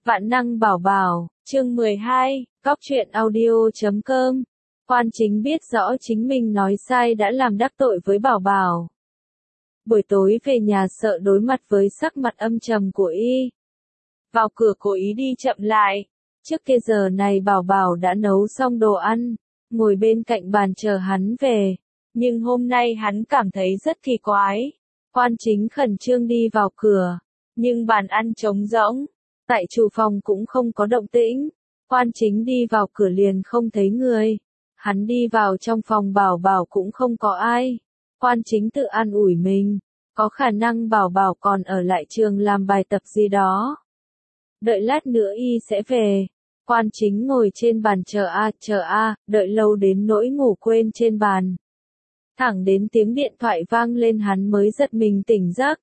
Vạn năng bảo bảo, chương 12, Cóc truyện audio.com. Quan Chính biết rõ chính mình nói sai đã làm đắc tội với bảo bảo. Buổi tối về nhà sợ đối mặt với sắc mặt âm trầm của y. Vào cửa cố ý đi chậm lại. Trước kia giờ này bảo bảo đã nấu xong đồ ăn, ngồi bên cạnh bàn chờ hắn về. Nhưng hôm nay hắn cảm thấy rất kỳ quái. Quan Chính khẩn trương đi vào cửa, nhưng bàn ăn trống rỗng. Tại chủ phòng cũng không có động tĩnh. Quan Chính đi vào cửa liền không thấy người. Hắn đi vào trong phòng bảo bảo cũng không có ai. Quan Chính tự an ủi mình. Có khả năng bảo bảo còn ở lại trường làm bài tập gì đó. Đợi lát nữa y sẽ về. Quan Chính ngồi trên bàn chờ đợi lâu đến nỗi ngủ quên trên bàn. Thẳng đến tiếng điện thoại vang lên hắn mới giật mình tỉnh giấc.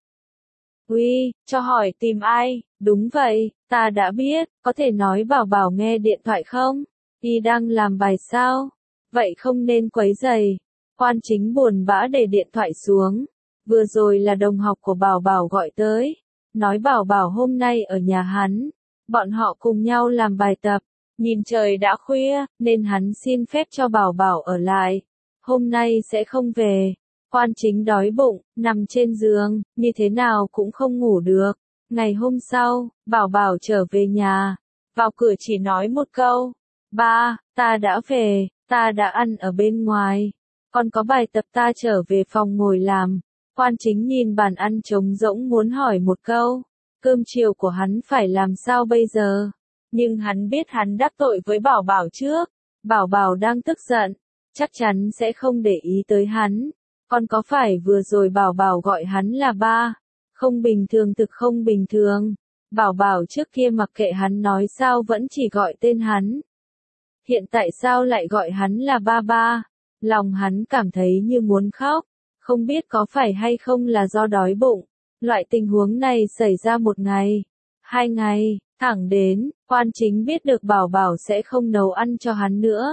Uy, cho hỏi tìm ai? Đúng vậy, ta đã biết, có thể nói bảo bảo nghe điện thoại không? Y đang làm bài sao? Vậy không nên quấy rầy. Quan Chính buồn bã để điện thoại xuống. Vừa rồi là đồng học của bảo bảo gọi tới. Nói bảo bảo hôm nay ở nhà hắn. Bọn họ cùng nhau làm bài tập. Nhìn trời đã khuya, nên hắn xin phép cho bảo bảo ở lại. Hôm nay sẽ không về. Quan Chính đói bụng, nằm trên giường, như thế nào cũng không ngủ được. Ngày hôm sau, bảo bảo trở về nhà. Vào cửa chỉ nói một câu. Ba, ta đã về, ta đã ăn ở bên ngoài. Còn có bài tập ta trở về phòng ngồi làm. Quan Chính nhìn bàn ăn trống rỗng muốn hỏi một câu. Cơm chiều của hắn phải làm sao bây giờ? Nhưng hắn biết hắn đắc tội với bảo bảo trước. Bảo bảo đang tức giận. Chắc chắn sẽ không để ý tới hắn. Còn có phải vừa rồi bảo bảo gọi hắn là ba? Không bình thường thực không bình thường. Bảo bảo trước kia mặc kệ hắn nói sao vẫn chỉ gọi tên hắn. Hiện tại sao lại gọi hắn là ba ba? Lòng hắn cảm thấy như muốn khóc. Không biết có phải hay không là do đói bụng. Loại tình huống này xảy ra một ngày, 2 ngày, thẳng đến, Quan Chính biết được bảo bảo sẽ không nấu ăn cho hắn nữa.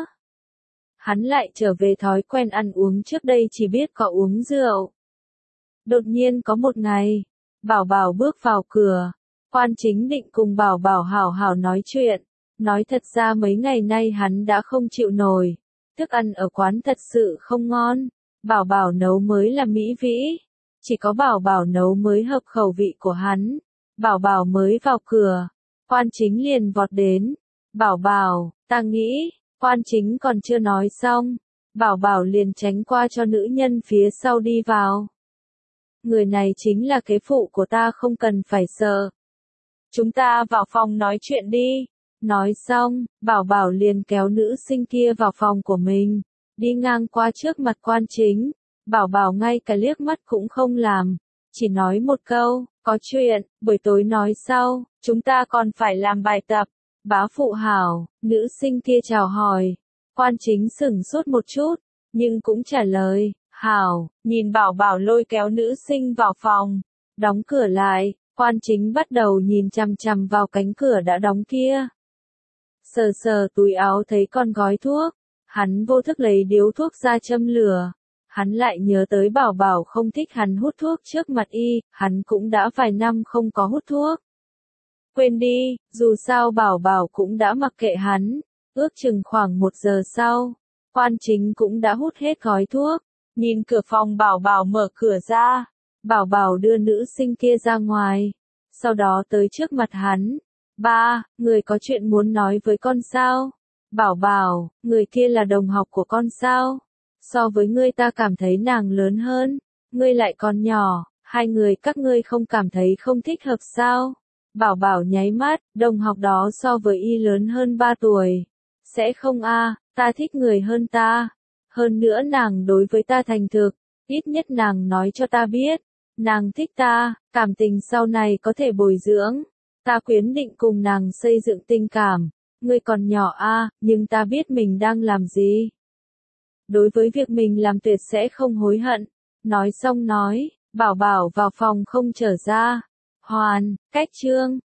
Hắn lại trở về thói quen ăn uống trước đây chỉ biết có uống rượu. Đột nhiên có một ngày, bảo bảo bước vào cửa. Quan Chính định cùng bảo bảo hảo hảo nói chuyện. Nói thật ra mấy ngày nay hắn đã không chịu nổi. Thức ăn ở quán thật sự không ngon. Bảo bảo nấu mới là mỹ vĩ. Chỉ có bảo bảo nấu mới hợp khẩu vị của hắn. Bảo bảo mới vào cửa. Quan Chính liền vọt đến. Bảo bảo, ta nghĩ. Quan Chính còn chưa nói xong. Bảo bảo liền tránh qua cho nữ nhân phía sau đi vào. Người này chính là kế phụ của ta, không cần phải sợ. Chúng ta vào phòng nói chuyện đi. Nói xong, bảo bảo liền kéo nữ sinh kia vào phòng của mình. Đi ngang qua trước mặt Quan Chính. Bảo bảo ngay cả liếc mắt cũng không làm. Chỉ nói một câu, có chuyện, buổi tối nói sau, chúng ta còn phải làm bài tập. Bá phụ hảo, nữ sinh kia chào hỏi. Quan Chính sửng sốt một chút, nhưng cũng trả lời, hảo, nhìn bảo bảo lôi kéo nữ sinh vào phòng. Đóng cửa lại, Quan Chính bắt đầu nhìn chằm chằm vào cánh cửa đã đóng kia. Sờ sờ túi áo thấy con gói thuốc. Hắn vô thức lấy điếu thuốc ra châm lửa. Hắn lại nhớ tới bảo bảo không thích hắn hút thuốc trước mặt y, hắn cũng đã vài năm không có hút thuốc. Quên đi, dù sao bảo bảo cũng đã mặc kệ hắn. Ước chừng khoảng 1 giờ sau, Quan Chính cũng đã hút hết gói thuốc. Nhìn cửa phòng bảo bảo mở cửa ra. Bảo bảo đưa nữ sinh kia ra ngoài. Sau đó tới trước mặt hắn. Ba, người có chuyện muốn nói với con sao? Bảo bảo, người kia là đồng học của con sao? So với ngươi ta cảm thấy nàng lớn hơn. Ngươi lại còn nhỏ, hai người các ngươi không cảm thấy không thích hợp sao? Bảo bảo nháy mắt, đồng học đó so với y lớn hơn 3 tuổi. Sẽ không a, ta thích người hơn ta. Hơn nữa nàng đối với ta thành thực, ít nhất nàng nói cho ta biết. Nàng thích ta, cảm tình sau này có thể bồi dưỡng. Ta quyết định cùng nàng xây dựng tình cảm. Ngươi còn nhỏ a, nhưng ta biết mình đang làm gì. Đối với việc mình làm tuyệt sẽ không hối hận. Nói xong nói, bảo bảo vào phòng không trở ra. Hoàn, cách chương.